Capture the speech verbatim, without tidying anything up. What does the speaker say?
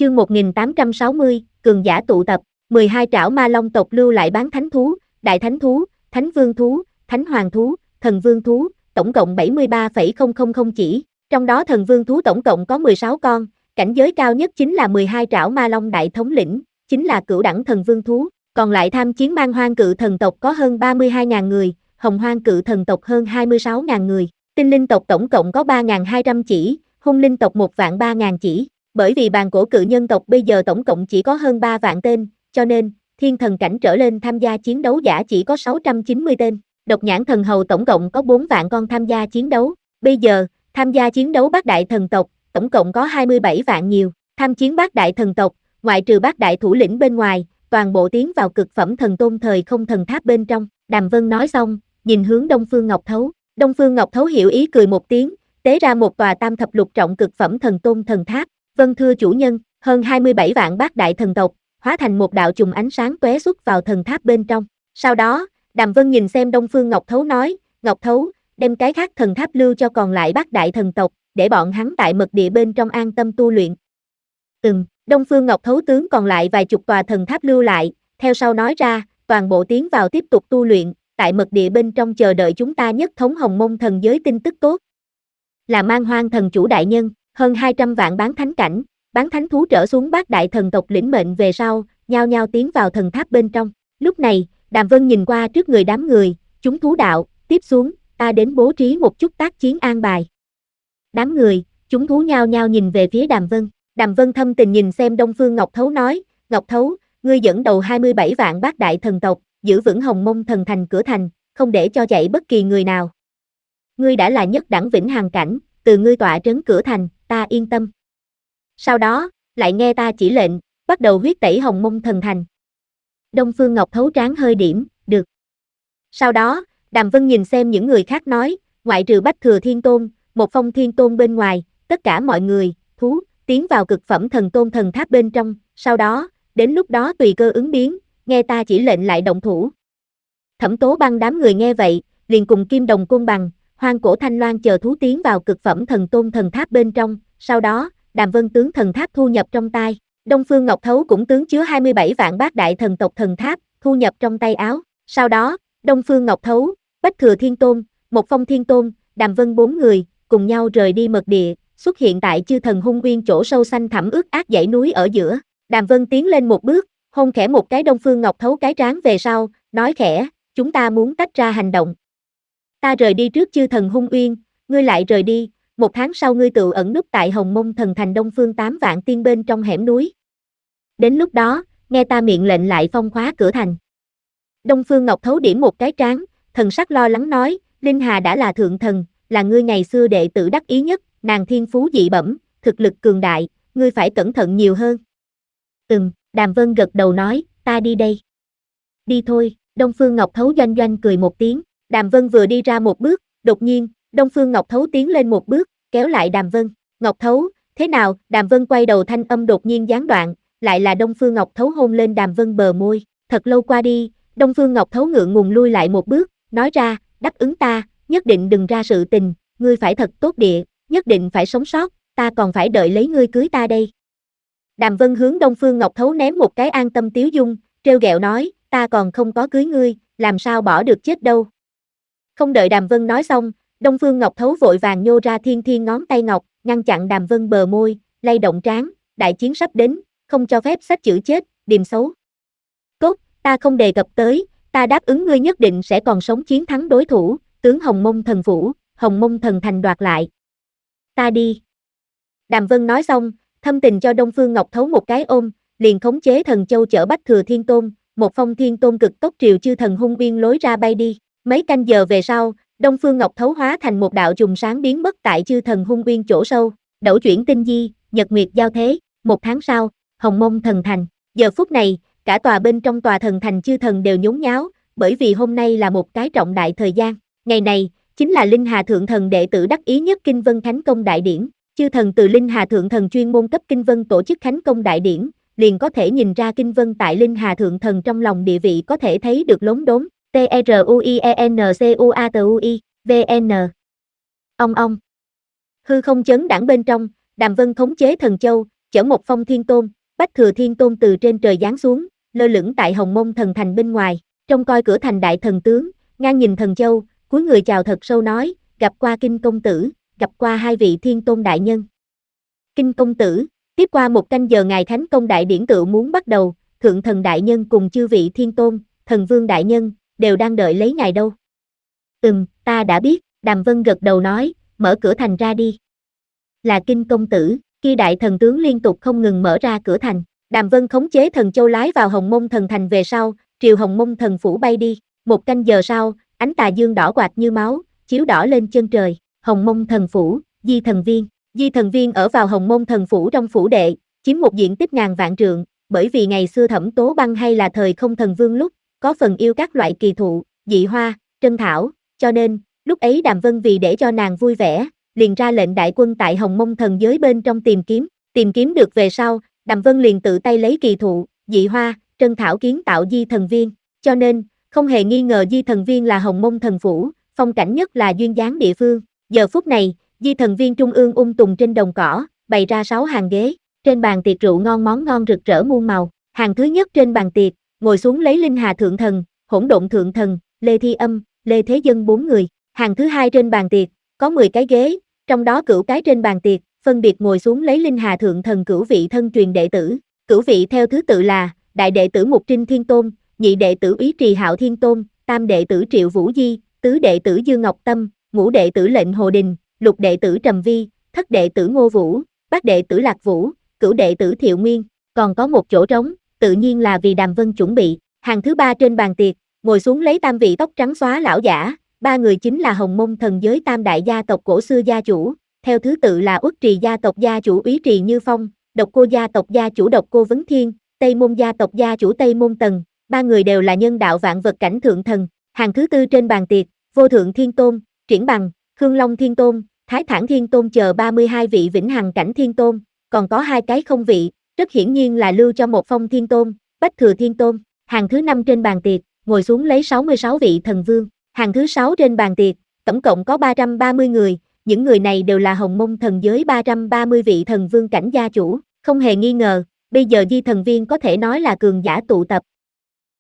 Chương một nghìn tám trăm sáu mươi, cường giả tụ tập, mười hai trảo ma long tộc lưu lại bán thánh thú, đại thánh thú, thánh vương thú, thánh hoàng thú, thần vương thú, tổng cộng bảy mươi ba phẩy không không không chỉ, trong đó thần vương thú tổng cộng có mười sáu con, cảnh giới cao nhất chính là mười hai trảo ma long đại thống lĩnh, chính là cửu đẳng thần vương thú, còn lại tham chiến man hoang cự thần tộc có hơn ba mươi hai nghìn người, hồng hoang cự thần tộc hơn hai mươi sáu nghìn người, tinh linh tộc tổng cộng có ba nghìn hai trăm chỉ, hung linh tộc một vạn ba nghìn chỉ. Bởi vì bàn cổ cự nhân tộc bây giờ tổng cộng chỉ có hơn ba vạn tên, cho nên, thiên thần cảnh trở lên tham gia chiến đấu giả chỉ có sáu trăm chín mươi tên. Độc nhãn thần hầu tổng cộng có bốn vạn con tham gia chiến đấu. Bây giờ, tham gia chiến đấu bát đại thần tộc, tổng cộng có hai mươi bảy vạn nhiều. Tham chiến bát đại thần tộc, ngoại trừ bát đại thủ lĩnh bên ngoài, toàn bộ tiến vào cực phẩm thần tôn thời không thần tháp bên trong. Đàm Vân nói xong, nhìn hướng Đông Phương Ngọc Thấu. Đông Phương Ngọc Thấu hiểu ý cười một tiếng, tế ra một tòa tam thập lục trọng cực phẩm thần tôn thần tháp. Vâng thưa chủ nhân, hơn hai mươi bảy vạn bát đại thần tộc, hóa thành một đạo chùm ánh sáng tóe xuất vào thần tháp bên trong. Sau đó, Đàm Vân nhìn xem Đông Phương Ngọc Thấu nói, Ngọc Thấu, đem cái khác thần tháp lưu cho còn lại bát đại thần tộc, để bọn hắn tại mật địa bên trong an tâm tu luyện. Ừm, Đông Phương Ngọc Thấu tướng còn lại vài chục tòa thần tháp lưu lại, theo sau nói ra, toàn bộ tiến vào tiếp tục tu luyện, tại mật địa bên trong chờ đợi chúng ta nhất thống hồng mông thần giới tin tức tốt. Là man hoang thần chủ đại nhân, hơn hai trăm vạn bán thánh cảnh, bán thánh thú trở xuống bát đại thần tộc lĩnh mệnh về sau, nhao nhao tiến vào thần tháp bên trong. Lúc này, Đàm Vân nhìn qua trước người đám người, chúng thú đạo, tiếp xuống, ta đến bố trí một chút tác chiến an bài. Đám người, chúng thú nhao nhao nhìn về phía Đàm Vân. Đàm Vân thâm tình nhìn xem Đông Phương Ngọc Thấu nói, Ngọc Thấu, ngươi dẫn đầu hai mươi bảy vạn bát đại thần tộc, giữ vững hồng mông thần thành cửa thành, không để cho chạy bất kỳ người nào. Ngươi đã là nhất đẳng vĩnh hằng cảnh, từ ngươi tọa trấn cửa thành, ta yên tâm. Sau đó, lại nghe ta chỉ lệnh, bắt đầu huyết tẩy hồng mông thần thành. Đông Phương Ngọc Thấu trán hơi điểm, được. Sau đó, Đàm Vân nhìn xem những người khác nói, ngoại trừ Bách Thừa Thiên Tôn, một Phong Thiên Tôn bên ngoài, tất cả mọi người, thú, tiến vào cực phẩm thần tôn thần tháp bên trong, sau đó, đến lúc đó tùy cơ ứng biến, nghe ta chỉ lệnh lại động thủ. Thẩm Tố Băng đám người nghe vậy, liền cùng Kim Đồng Côn Bằng, Hoang Cổ Thanh Loan chờ thú tiến vào cực phẩm thần tôn thần tháp bên trong, sau đó, Đàm Vân tướng thần tháp thu nhập trong tay, Đông Phương Ngọc Thấu cũng tướng chứa hai mươi bảy vạn bát đại thần tộc thần tháp, thu nhập trong tay áo, sau đó, Đông Phương Ngọc Thấu, Bách Thừa Thiên Tôn, một Phong Thiên Tôn, Đàm Vân bốn người, cùng nhau rời đi mật địa, xuất hiện tại chư thần hung uyên chỗ sâu xanh thẳm ướt át dãy núi ở giữa, Đàm Vân tiến lên một bước, hôn khẽ một cái Đông Phương Ngọc Thấu cái trán về sau, nói khẽ, chúng ta muốn tách ra hành động. Ta rời đi trước chư thần hung uyên, ngươi lại rời đi, một tháng sau ngươi tự ẩn núp tại hồng mông thần thành đông phương tám vạn tiên bên trong hẻm núi. Đến lúc đó, nghe ta miệng lệnh lại phong khóa cửa thành. Đông Phương Ngọc Thấu điểm một cái trán, thần sắc lo lắng nói, Linh Hà đã là thượng thần, là ngươi ngày xưa đệ tử đắc ý nhất, nàng thiên phú dị bẩm, thực lực cường đại, ngươi phải cẩn thận nhiều hơn. Ừm, Đàm Vân gật đầu nói, ta đi đây. Đi thôi, Đông Phương Ngọc Thấu doanh doanh cười một tiếng, Đàm Vân vừa đi ra một bước, đột nhiên, Đông Phương Ngọc Thấu tiến lên một bước, kéo lại Đàm Vân, Ngọc Thấu, thế nào, Đàm Vân quay đầu thanh âm đột nhiên gián đoạn, lại là Đông Phương Ngọc Thấu hôn lên Đàm Vân bờ môi, thật lâu qua đi, Đông Phương Ngọc Thấu ngượng ngùng lui lại một bước, nói ra, đáp ứng ta, nhất định đừng ra sự tình, ngươi phải thật tốt địa, nhất định phải sống sót, ta còn phải đợi lấy ngươi cưới ta đây. Đàm Vân hướng Đông Phương Ngọc Thấu ném một cái an tâm tiếu dung, trêu ghẹo nói, ta còn không có cưới ngươi, làm sao bỏ được chết đâu. Không đợi Đàm Vân nói xong, Đông Phương Ngọc Thấu vội vàng nhô ra thiên thiên ngón tay ngọc, ngăn chặn Đàm Vân bờ môi, lay động trán, đại chiến sắp đến, không cho phép sách chữ chết, điềm xấu. Cốt, ta không đề cập tới, ta đáp ứng ngươi nhất định sẽ còn sống chiến thắng đối thủ, tướng Hồng Mông Thần Phủ, Hồng Mông Thần Thành đoạt lại. Ta đi. Đàm Vân nói xong, thâm tình cho Đông Phương Ngọc Thấu một cái ôm, liền khống chế thần châu chở Bách Thừa Thiên Tôn, một Phong Thiên Tôn cực tốc triều chư thần hung uyên lối ra bay đi. Mấy canh giờ về sau, Đông Phương Ngọc Thấu hóa thành một đạo chùm sáng biến mất tại chư thần hung uyên chỗ sâu, đẩu chuyển tinh di, nhật nguyệt giao thế, một tháng sau, Hồng Mông Thần Thành. Giờ phút này, cả tòa bên trong tòa thần thành chư thần đều nhốn nháo, bởi vì hôm nay là một cái trọng đại thời gian. Ngày này, chính là Linh Hà Thượng Thần đệ tử đắc ý nhất Kinh Vân Khánh Công Đại Điển. Chư thần từ Linh Hà Thượng Thần chuyên môn cấp Kinh Vân tổ chức Khánh Công Đại Điển, liền có thể nhìn ra Kinh Vân tại Linh Hà Thượng Thần trong lòng địa vị có thể thấy được lốm đốm. T R U I E N C U A T U I, V N. Ông ông. Hư không chấn đãng bên trong, Đàm Vân khống chế thần châu, chở một phong thiên tôn, Bách Thừa Thiên Tôn từ trên trời giáng xuống, lơ lửng tại Hồng Mông Thần Thành bên ngoài, trông coi cửa thành đại thần tướng, ngang nhìn thần châu, cúi người chào thật sâu nói, gặp qua Kinh công tử, gặp qua hai vị Thiên Tôn đại nhân. Kinh công tử, tiếp qua một canh giờ ngày Thánh Công đại điển tựu muốn bắt đầu, Thượng Thần đại nhân cùng chư vị Thiên Tôn, Thần Vương đại nhân, đều đang đợi lấy ngài đâu. Ừm, ta đã biết, Đàm Vân gật đầu nói, mở cửa thành ra đi. Là Kinh công tử, kia đại thần tướng liên tục không ngừng mở ra cửa thành. Đàm Vân khống chế thần châu lái vào Hồng Mông Thần Thành về sau, triều Hồng Mông Thần Phủ bay đi. Một canh giờ sau, ánh tà dương đỏ quạt như máu, chiếu đỏ lên chân trời. Hồng Mông Thần Phủ, Di Thần Viên. Di Thần Viên ở vào Hồng Mông Thần Phủ trong phủ đệ, chiếm một diện tích ngàn vạn trượng, bởi vì ngày xưa Thẩm Tố Băng hay là thời không thần vương lúc, có phần yêu các loại kỳ thụ, dị hoa, trân thảo, cho nên, lúc ấy Đàm Vân vì để cho nàng vui vẻ, liền ra lệnh đại quân tại Hồng Mông Thần giới bên trong tìm kiếm, tìm kiếm được về sau, Đàm Vân liền tự tay lấy kỳ thụ, dị hoa, trân thảo kiến tạo Di Thần Viên, cho nên, không hề nghi ngờ Di Thần Viên là Hồng Mông Thần Phủ, phong cảnh nhất là duyên dáng địa phương. Giờ phút này, Di Thần Viên trung ương ung tùng trên đồng cỏ, bày ra sáu hàng ghế, trên bàn tiệc rượu ngon món ngon rực rỡ muôn màu. Hàng thứ nhất trên bàn tiệc, ngồi xuống lấy Linh Hà Thượng Thần, Hỗn Độn Thượng Thần, Lê Thi Âm, Lê Thế Dân bốn người. Hàng thứ hai trên bàn tiệc, có mười cái ghế, trong đó cửu cái trên bàn tiệc, phân biệt ngồi xuống lấy Linh Hà Thượng Thần cửu vị thân truyền đệ tử. Cửu vị theo thứ tự là, đại đệ tử Mục Trinh Thiên Tôn, nhị đệ tử Úy Trì Hạo Thiên Tôn, tam đệ tử Triệu Vũ Di, tứ đệ tử Dương Ngọc Tâm, ngũ đệ tử Lệnh Hồ Đình, lục đệ tử Trầm Vi, thất đệ tử Ngô Vũ, bát đệ tử Lạc Vũ, cửu đệ tử Thiệu Nguyên, còn có một chỗ trống, tự nhiên là vì Đàm Vân chuẩn bị. Hàng thứ ba trên bàn tiệc, ngồi xuống lấy tam vị tóc trắng xóa lão giả, ba người chính là Hồng Mông Thần giới tam đại gia tộc cổ xưa gia chủ, theo thứ tự là Uất Trì gia tộc gia chủ Úy Trì Như Phong, Độc Cô gia tộc gia chủ Độc Cô Vấn Thiên, Tây Môn gia tộc gia chủ Tây Môn Tần, ba người đều là nhân đạo vạn vật cảnh thượng thần. Hàng thứ tư trên bàn tiệc, Vô Thượng Thiên Tôn, Triển Bằng, Khương Long Thiên Tôn, Thái Thản Thiên Tôn chờ ba mươi hai vị vĩnh hằng cảnh thiên tôn, còn có hai cái không vị, rất hiển nhiên là lưu cho một phong thiên tôn, Bách Thừa Thiên Tôn. Hàng thứ năm trên bàn tiệc, ngồi xuống lấy sáu mươi sáu vị thần vương. Hàng thứ sáu trên bàn tiệc, tổng cộng có ba trăm ba mươi người, những người này đều là Hồng Mông Thần giới ba trăm ba mươi vị thần vương cảnh gia chủ, không hề nghi ngờ, bây giờ Di Thần Viên có thể nói là cường giả tụ tập,